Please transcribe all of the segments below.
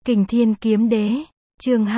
Kình Thiên Kiếm Đế, chương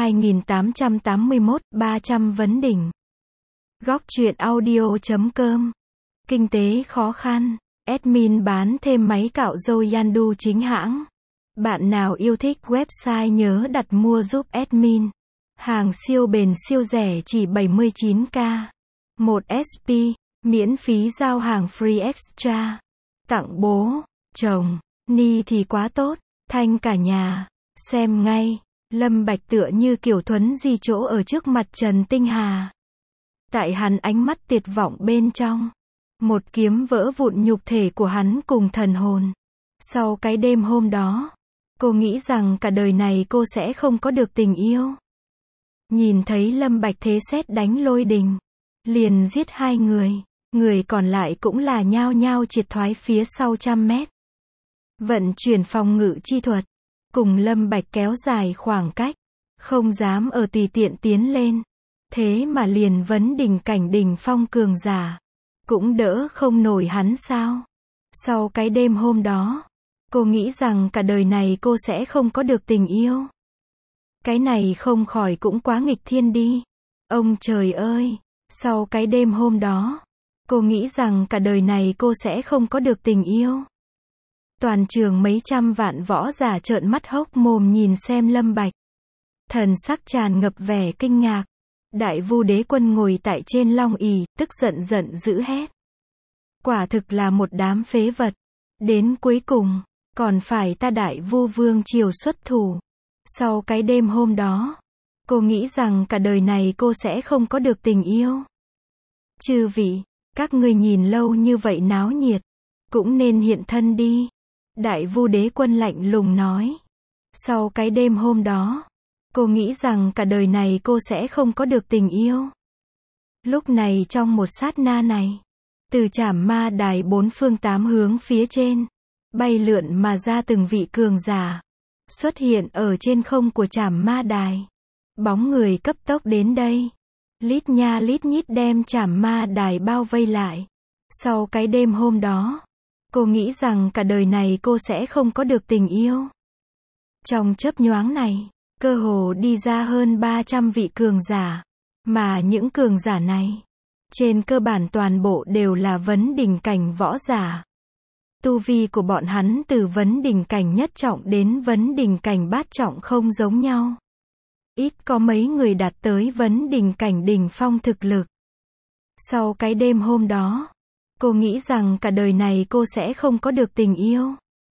2881, 300 vấn đỉnh. Góc truyện audio.com. Kinh tế khó khăn. Admin bán thêm máy cạo râu Yandu chính hãng. Bạn nào yêu thích website nhớ đặt mua giúp admin. Hàng siêu bền siêu rẻ chỉ 79k. 1 SP, miễn phí giao hàng free extra. Tặng bố, chồng, ni thì quá tốt, thanh cả nhà. Xem ngay, Lâm Bạch tựa như kiểu thuấn di chỗ ở trước mặt Trần Tinh Hà. Tại hắn ánh mắt tuyệt vọng bên trong. Một kiếm vỡ vụn nhục thể của hắn cùng thần hồn. Sau cái đêm hôm đó, cô nghĩ rằng cả đời này cô sẽ không có được tình yêu. Nhìn thấy Lâm Bạch thế sét đánh lôi đình, liền giết 2 người, người còn lại cũng là nhao nhao triệt thoái phía sau 100 mét. Vận chuyển phòng ngự chi thuật, cùng Lâm Bạch kéo dài khoảng cách, không dám ở tùy tiện tiến lên. Thế mà liền vấn đỉnh cảnh đỉnh phong cường giả, cũng đỡ không nổi hắn sao? Sau cái đêm hôm đó, cô nghĩ rằng cả đời này cô sẽ không có được tình yêu. Cái này không khỏi cũng quá nghịch thiên đi. Ông trời ơi, sau cái đêm hôm đó, cô nghĩ rằng cả đời này cô sẽ không có được tình yêu. Toàn trường mấy trăm vạn võ giả trợn mắt hốc mồm nhìn xem Lâm Bạch. Thần sắc tràn ngập vẻ kinh ngạc. Đại Vu Đế Quân ngồi tại trên long ỷ, tức giận giận dữ hét. Quả thực là một đám phế vật. Đến cuối cùng, còn phải ta Đại Vu Vương triều xuất thủ. Sau cái đêm hôm đó, cô nghĩ rằng cả đời này cô sẽ không có được tình yêu. Chư vị, các ngươi nhìn lâu như vậy náo nhiệt, cũng nên hiện thân đi. Đại Vu Đế Quân lạnh lùng nói. Sau cái đêm hôm đó, cô nghĩ rằng cả đời này cô sẽ không có được tình yêu. Lúc này trong một sát na này, từ Trảm Ma Đài 4 phương 8 hướng phía trên, bay lượn mà ra từng vị cường giả, xuất hiện ở trên không của Trảm Ma Đài. Bóng người cấp tốc đến đây, lít nha lít nhít đem Trảm Ma Đài bao vây lại. Sau cái đêm hôm đó, cô nghĩ rằng cả đời này cô sẽ không có được tình yêu. Trong chớp nhoáng này, cơ hồ đi ra hơn 300 vị cường giả, mà những cường giả này, trên cơ bản toàn bộ đều là vấn đỉnh cảnh võ giả. Tu vi của bọn hắn từ vấn đỉnh cảnh nhất trọng đến vấn đỉnh cảnh bát trọng không giống nhau. Ít có mấy người đạt tới vấn đỉnh cảnh đỉnh phong thực lực. Sau cái đêm hôm đó, cô nghĩ rằng cả đời này cô sẽ không có được tình yêu.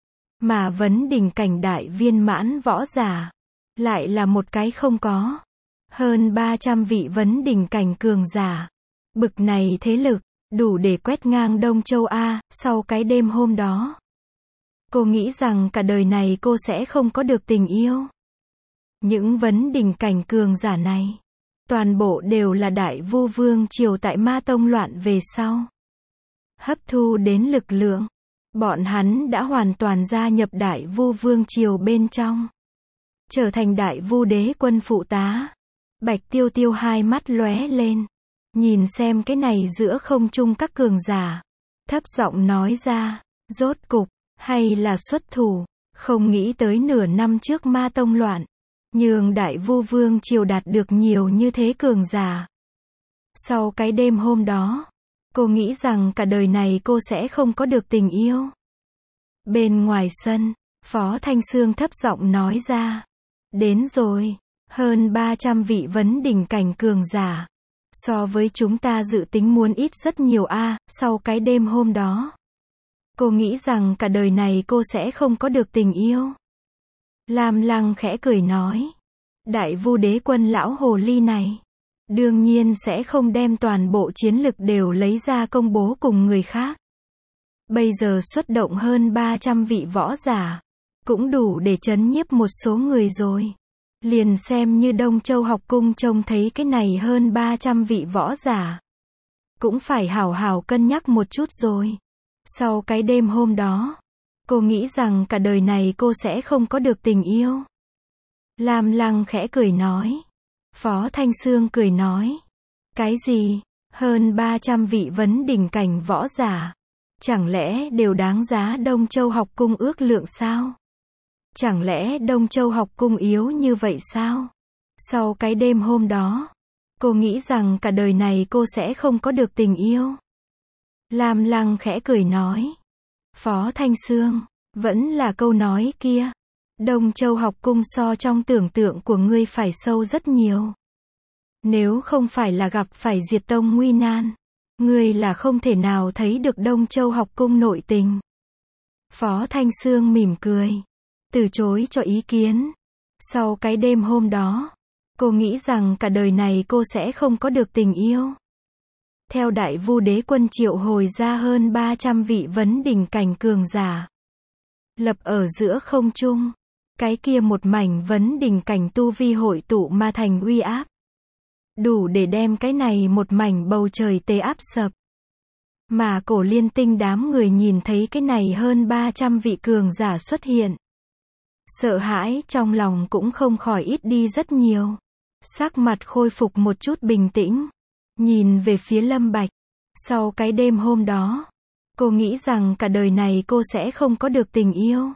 Mà vấn đỉnh cảnh đại viên mãn võ giả, lại là một cái không có. Hơn 300 vị vấn đỉnh cảnh cường giả. Bực này thế lực, đủ để quét ngang Đông Châu A. Sau cái đêm hôm đó, cô nghĩ rằng cả đời này cô sẽ không có được tình yêu. Những vấn đỉnh cảnh cường giả này, toàn bộ đều là Đại Vu Vương triều tại Ma Tông loạn về sau. Hấp thu đến lực lượng, bọn hắn đã hoàn toàn gia nhập Đại Vu Vương triều bên trong, trở thành Đại Vu Đế Quân phụ tá. Bạch Tiêu Tiêu hai mắt lóe lên, nhìn xem cái này giữa không trung các cường giả, thấp giọng nói ra, rốt cục, hay là xuất thủ. Không nghĩ tới nửa năm trước Ma Tông loạn, nhường Đại Vu Vương triều đạt được nhiều như thế cường giả. Sau cái đêm hôm đó, cô nghĩ rằng cả đời này cô sẽ không có được tình yêu. Bên ngoài sân, Phó Thanh Xương thấp giọng nói ra. Đến rồi, hơn 300 vị vấn đỉnh cảnh cường giả. So với chúng ta dự tính muốn ít rất nhiều a. Sau cái đêm hôm đó, cô nghĩ rằng cả đời này cô sẽ không có được tình yêu. Lam Lăng khẽ cười nói. Đại Vu Đế Quân lão hồ ly này, đương nhiên sẽ không đem toàn bộ chiến lực đều lấy ra công bố cùng người khác. Bây giờ xuất động hơn 300 vị võ giả, cũng đủ để trấn nhiếp một số người rồi. Liền xem như Đông Châu học cung trông thấy cái này hơn 300 vị võ giả, cũng phải hảo hảo cân nhắc một chút rồi. Sau cái đêm hôm đó, cô nghĩ rằng cả đời này cô sẽ không có được tình yêu. Lam Lăng khẽ cười nói. Phó Thanh Xương cười nói. Cái gì? Hơn 300 vị vấn đỉnh cảnh võ giả, chẳng lẽ đều đáng giá Đông Châu học cung ước lượng sao? Chẳng lẽ Đông Châu học cung yếu như vậy sao? Sau cái đêm hôm đó, cô nghĩ rằng cả đời này cô sẽ không có được tình yêu. Lam Lăng khẽ cười nói. Phó Thanh Sương, vẫn là câu nói kia. Đông Châu học cung so trong tưởng tượng của ngươi phải sâu rất nhiều. Nếu không phải là gặp phải diệt tông nguy nan, ngươi là không thể nào thấy được Đông Châu học cung nội tình. Phó Thanh Sương mỉm cười, từ chối cho ý kiến. Sau cái đêm hôm đó, cô nghĩ rằng cả đời này cô sẽ không có được tình yêu. Theo Đại Vu Đế Quân triệu hồi ra hơn 300 vị vấn đỉnh cảnh cường giả, lập ở giữa không trung. Cái kia một mảnh vấn đỉnh cảnh tu vi hội tụ mà thành uy áp, đủ để đem cái này một mảnh bầu trời tê áp sập. Mà Cổ Liên Tinh đám người nhìn thấy cái này hơn 300 vị cường giả xuất hiện, sợ hãi trong lòng cũng không khỏi ít đi rất nhiều. Sắc mặt khôi phục một chút bình tĩnh, nhìn về phía Lâm Bạch. Sau cái đêm hôm đó, cô nghĩ rằng cả đời này cô sẽ không có được tình yêu.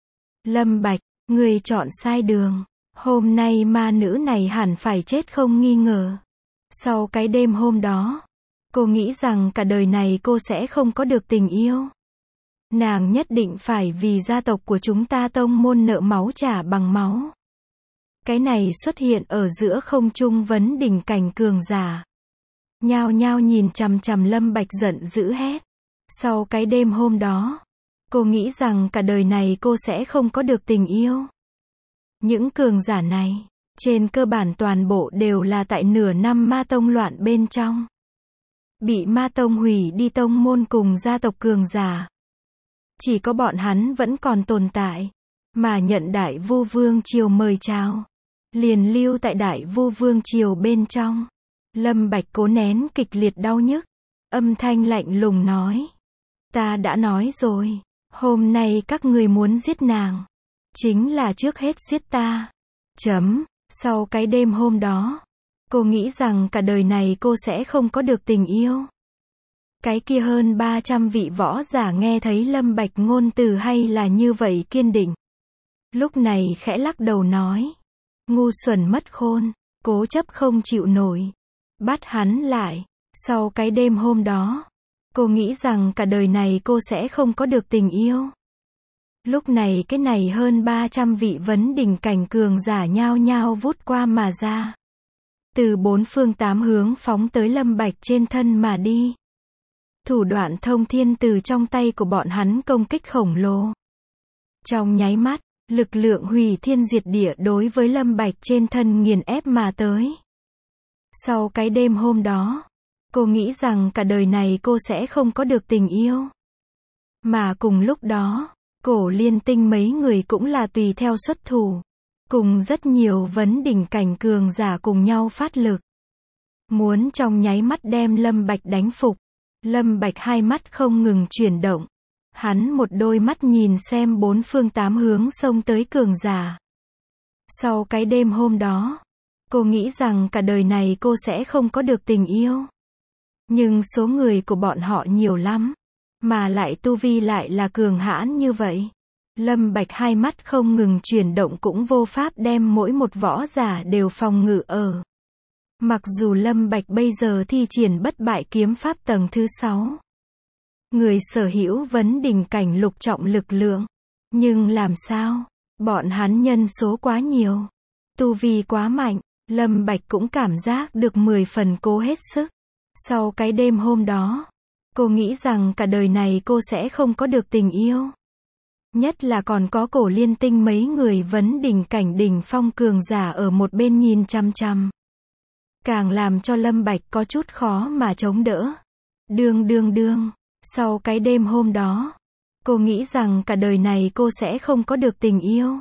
Lâm Bạch, người chọn sai đường. Hôm nay ma nữ này hẳn phải chết không nghi ngờ. Sau cái đêm hôm đó, cô nghĩ rằng cả đời này cô sẽ không có được tình yêu. Nàng nhất định phải vì gia tộc của chúng ta tông môn nợ máu trả bằng máu. Cái này xuất hiện ở giữa không trung vấn đỉnh cảnh cường giả, nhao nhao nhìn chằm chằm Lâm Bạch giận dữ hét. Sau cái đêm hôm đó, cô nghĩ rằng cả đời này cô sẽ không có được tình yêu. Những cường giả này, trên cơ bản toàn bộ đều là tại nửa năm ma tông loạn bên trong. Bị ma tông hủy đi tông môn cùng gia tộc cường giả. Chỉ có bọn hắn vẫn còn tồn tại, mà nhận Đại Vu Vương Triều mời chào. Liền lưu tại Đại Vu Vương Triều bên trong. Lâm Bạch cố nén kịch liệt đau nhức, âm thanh lạnh lùng nói. Ta đã nói rồi, hôm nay các người muốn giết nàng, chính là trước hết giết ta. Sau cái đêm hôm đó, cô nghĩ rằng cả đời này cô sẽ không có được tình yêu. Cái kia hơn 300 vị võ giả nghe thấy Lâm Bạch ngôn từ hay là như vậy kiên định. Lúc này khẽ lắc đầu nói. Ngu xuẩn mất khôn, cố chấp không chịu nổi. Bắt hắn lại. Sau cái đêm hôm đó, cô nghĩ rằng cả đời này cô sẽ không có được tình yêu. Lúc này cái này hơn 300 vị vấn đỉnh cảnh cường giả nhao nhao vút qua mà ra. Từ bốn phương tám hướng phóng tới Lâm Bạch trên thân mà đi. Thủ đoạn thông thiên từ trong tay của bọn hắn công kích khổng lồ. Trong nháy mắt, lực lượng hủy thiên diệt địa đối với Lâm Bạch trên thân nghiền ép mà tới. Sau cái đêm hôm đó, cô nghĩ rằng cả đời này cô sẽ không có được tình yêu. Mà cùng lúc đó, Cổ Liên Tinh mấy người cũng là tùy theo xuất thủ. Cùng rất nhiều vấn đỉnh cảnh cường giả cùng nhau phát lực. Muốn trong nháy mắt đem Lâm Bạch đánh phục. Lâm Bạch hai mắt không ngừng chuyển động. Hắn một đôi mắt nhìn xem bốn phương tám hướng xông tới cường giả. Sau cái đêm hôm đó, cô nghĩ rằng cả đời này cô sẽ không có được tình yêu. Nhưng số người của bọn họ nhiều lắm, mà lại tu vi lại là cường hãn như vậy. Lâm Bạch hai mắt không ngừng chuyển động cũng vô pháp đem mỗi một võ giả đều phòng ngự ở. Mặc dù Lâm Bạch bây giờ thi triển bất bại kiếm pháp tầng thứ 6. Người sở hữu vấn đỉnh cảnh lục trọng lực lượng. Nhưng làm sao? Bọn hắn nhân số quá nhiều. Tu vi quá mạnh. Lâm Bạch cũng cảm giác được 10 phần cố hết sức. Sau cái đêm hôm đó, cô nghĩ rằng cả đời này cô sẽ không có được tình yêu. Nhất là còn có Cổ Liên Tinh mấy người vấn đỉnh cảnh đỉnh phong cường giả ở một bên nhìn chăm chăm. Càng làm cho Lâm Bạch có chút khó mà chống đỡ. Đương. Sau cái đêm hôm đó, cô nghĩ rằng cả đời này cô sẽ không có được tình yêu.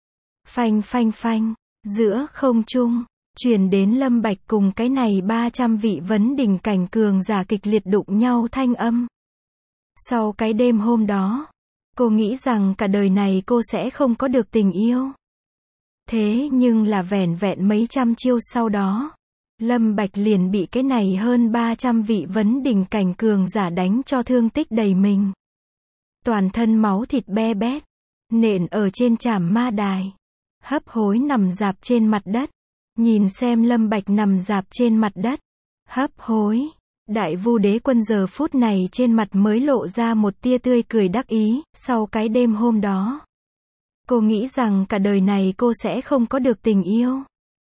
Phanh, giữa không trung, truyền đến Lâm Bạch cùng cái này 300 vị vấn đỉnh cảnh cường giả kịch liệt đụng nhau thanh âm. Sau cái đêm hôm đó, cô nghĩ rằng cả đời này cô sẽ không có được tình yêu. Thế nhưng là vẻn vẹn mấy trăm chiêu sau đó, Lâm Bạch liền bị cái này hơn 300 vị vấn đỉnh cảnh cường giả đánh cho thương tích đầy mình. Toàn thân máu thịt be bét, nện ở trên trảm ma đài. Hấp hối nằm rạp trên mặt đất. Nhìn xem Lâm Bạch nằm rạp trên mặt đất. Hấp hối. Đại Vu Đế Quân giờ phút này trên mặt mới lộ ra một tia tươi cười đắc ý, sau cái đêm hôm đó. Cô nghĩ rằng cả đời này cô sẽ không có được tình yêu.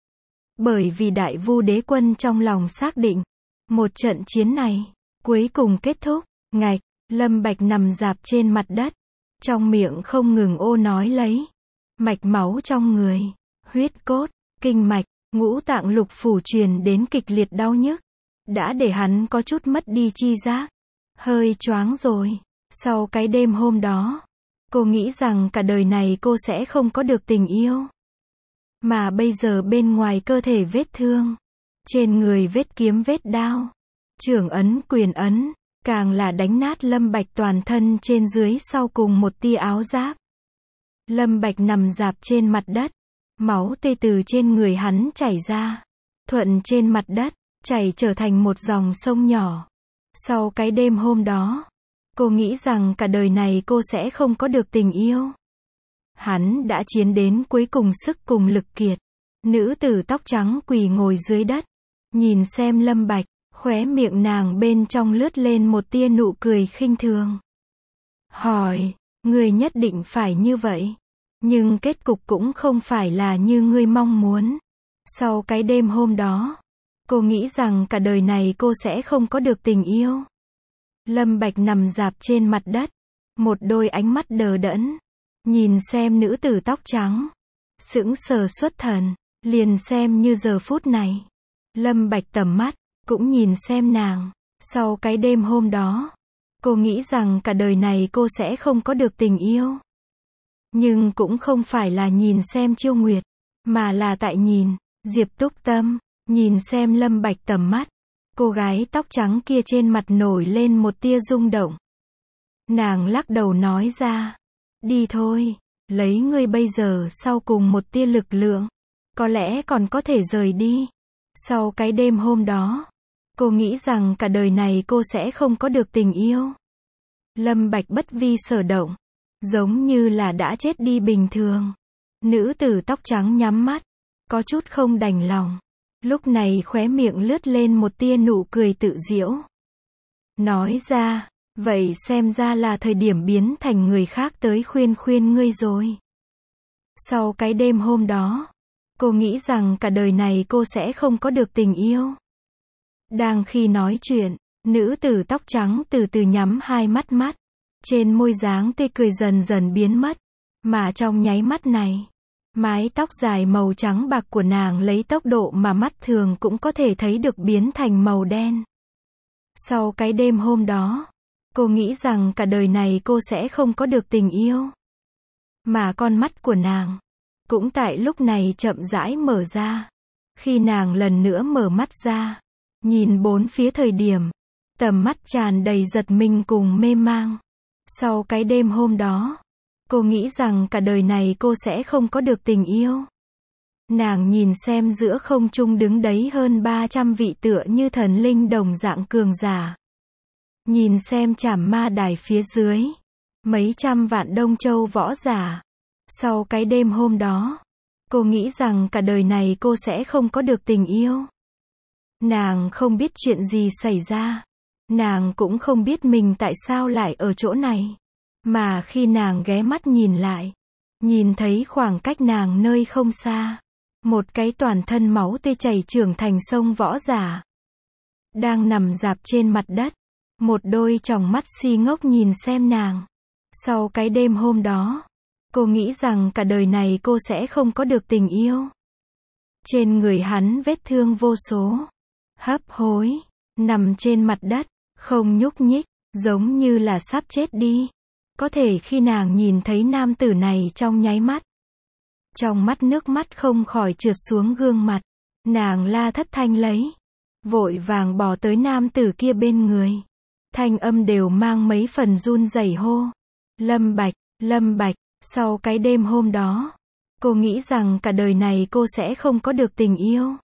Bởi vì Đại Vu Đế Quân trong lòng xác định, một trận chiến này, cuối cùng kết thúc, ngạch, Lâm Bạch nằm rạp trên mặt đất, trong miệng không ngừng ô nói lấy. Mạch máu trong người, huyết cốt, kinh mạch, ngũ tạng lục phủ truyền đến kịch liệt đau nhức, đã để hắn có chút mất đi chi giác, hơi choáng rồi. Sau cái đêm hôm đó, cô nghĩ rằng cả đời này cô sẽ không có được tình yêu. Mà bây giờ bên ngoài cơ thể vết thương, trên người vết kiếm vết đao, chưởng ấn quyền ấn, càng là đánh nát Lâm Bạch toàn thân trên dưới sau cùng một tia áo giáp. Lâm Bạch nằm rạp trên mặt đất, máu tê từ trên người hắn chảy ra, thuận trên mặt đất, chảy trở thành một dòng sông nhỏ. Sau cái đêm hôm đó, cô nghĩ rằng cả đời này cô sẽ không có được tình yêu. Hắn đã chiến đến cuối cùng sức cùng lực kiệt. Nữ tử tóc trắng quỳ ngồi dưới đất, nhìn xem Lâm Bạch, khóe miệng nàng bên trong lướt lên một tia nụ cười khinh thường. Hỏi, ngươi nhất định phải như vậy, nhưng kết cục cũng không phải là như ngươi mong muốn. Sau cái đêm hôm đó, cô nghĩ rằng cả đời này cô sẽ không có được tình yêu. Lâm Bạch nằm rạp trên mặt đất, một đôi ánh mắt đờ đẫn, nhìn xem nữ tử tóc trắng, sững sờ xuất thần, liền xem như giờ phút này. Lâm Bạch tầm mắt, cũng nhìn xem nàng. Sau cái đêm hôm đó, cô nghĩ rằng cả đời này cô sẽ không có được tình yêu. Nhưng cũng không phải là nhìn xem Chiêu Nguyệt, mà là tại nhìn Diệp Túc Tâm, nhìn xem Lâm Bạch tầm mắt. Cô gái tóc trắng kia trên mặt nổi lên một tia rung động. Nàng lắc đầu nói ra, đi thôi, lấy ngươi bây giờ sau cùng một tia lực lượng, có lẽ còn có thể rời đi. Sau cái đêm hôm đó, cô nghĩ rằng cả đời này cô sẽ không có được tình yêu. Lâm Bạch bất vi sở động, giống như là đã chết đi bình thường. Nữ tử tóc trắng nhắm mắt, có chút không đành lòng. Lúc này khóe miệng lướt lên một tia nụ cười tự giễu. Nói ra, vậy xem ra là thời điểm biến thành người khác tới khuyên khuyên ngươi rồi. Sau cái đêm hôm đó, cô nghĩ rằng cả đời này cô sẽ không có được tình yêu. Đang khi nói chuyện, nữ tử tóc trắng từ từ nhắm hai mắt mắt. Trên môi dáng tươi cười dần dần biến mất. Mà trong nháy mắt này, mái tóc dài màu trắng bạc của nàng lấy tốc độ mà mắt thường cũng có thể thấy được biến thành màu đen. Sau cái đêm hôm đó, cô nghĩ rằng cả đời này cô sẽ không có được tình yêu. Mà con mắt của nàng, cũng tại lúc này chậm rãi mở ra. Khi nàng lần nữa mở mắt ra, nhìn bốn phía thời điểm, tầm mắt tràn đầy giật mình cùng mê mang. Sau cái đêm hôm đó, cô nghĩ rằng cả đời này cô sẽ không có được tình yêu. Nàng nhìn xem giữa không trung đứng đấy hơn 300 vị tựa như thần linh đồng dạng cường giả. Nhìn xem trảm ma đài phía dưới, mấy trăm vạn Đông Châu võ giả. Sau cái đêm hôm đó, cô nghĩ rằng cả đời này cô sẽ không có được tình yêu. Nàng không biết chuyện gì xảy ra. Nàng cũng không biết mình tại sao lại ở chỗ này. Mà khi nàng ghé mắt nhìn lại, nhìn thấy khoảng cách nàng nơi không xa, một cái toàn thân máu tươi chảy trưởng thành sông võ giả, đang nằm rạp trên mặt đất, một đôi tròng mắt si ngốc nhìn xem nàng. Sau cái đêm hôm đó, cô nghĩ rằng cả đời này cô sẽ không có được tình yêu. Trên người hắn vết thương vô số, hấp hối, nằm trên mặt đất, không nhúc nhích, giống như là sắp chết đi. Có thể khi nàng nhìn thấy nam tử này trong nháy mắt, trong mắt nước mắt không khỏi trượt xuống gương mặt. Nàng la thất thanh lấy, vội vàng bỏ tới nam tử kia bên người. Thanh âm đều mang mấy phần run rẩy hô. Lâm Bạch, Lâm Bạch. Sau cái đêm hôm đó, cô nghĩ rằng cả đời này cô sẽ không có được tình yêu.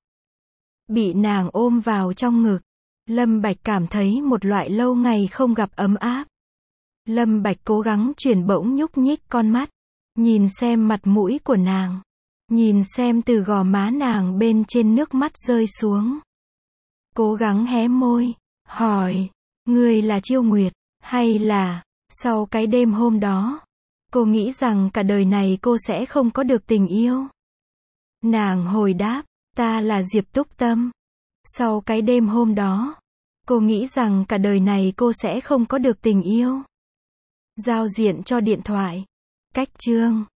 Bị nàng ôm vào trong ngực, Lâm Bạch cảm thấy một loại lâu ngày không gặp ấm áp. Lâm Bạch cố gắng chuyển bỗng nhúc nhích con mắt, Nhìn xem mặt mũi của nàng. Nhìn xem từ gò má nàng bên trên nước mắt rơi xuống. Cố gắng hé môi, hỏi, ngươi là Chiêu Nguyệt, hay là, sau cái đêm hôm đó, cô nghĩ rằng cả đời này cô sẽ không có được tình yêu? Nàng hồi đáp, ta là Diệp Túc Tâm. Sau cái đêm hôm đó, cô nghĩ rằng cả đời này cô sẽ không có được tình yêu. Giao diện cho điện thoại. Cách chương